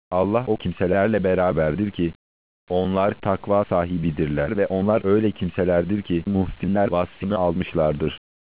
Allah o kimselerle beraberdir ki, onlar takva sahibidirler ve onlar öyle kimselerdir ki muhsinler vasfını almışlardır.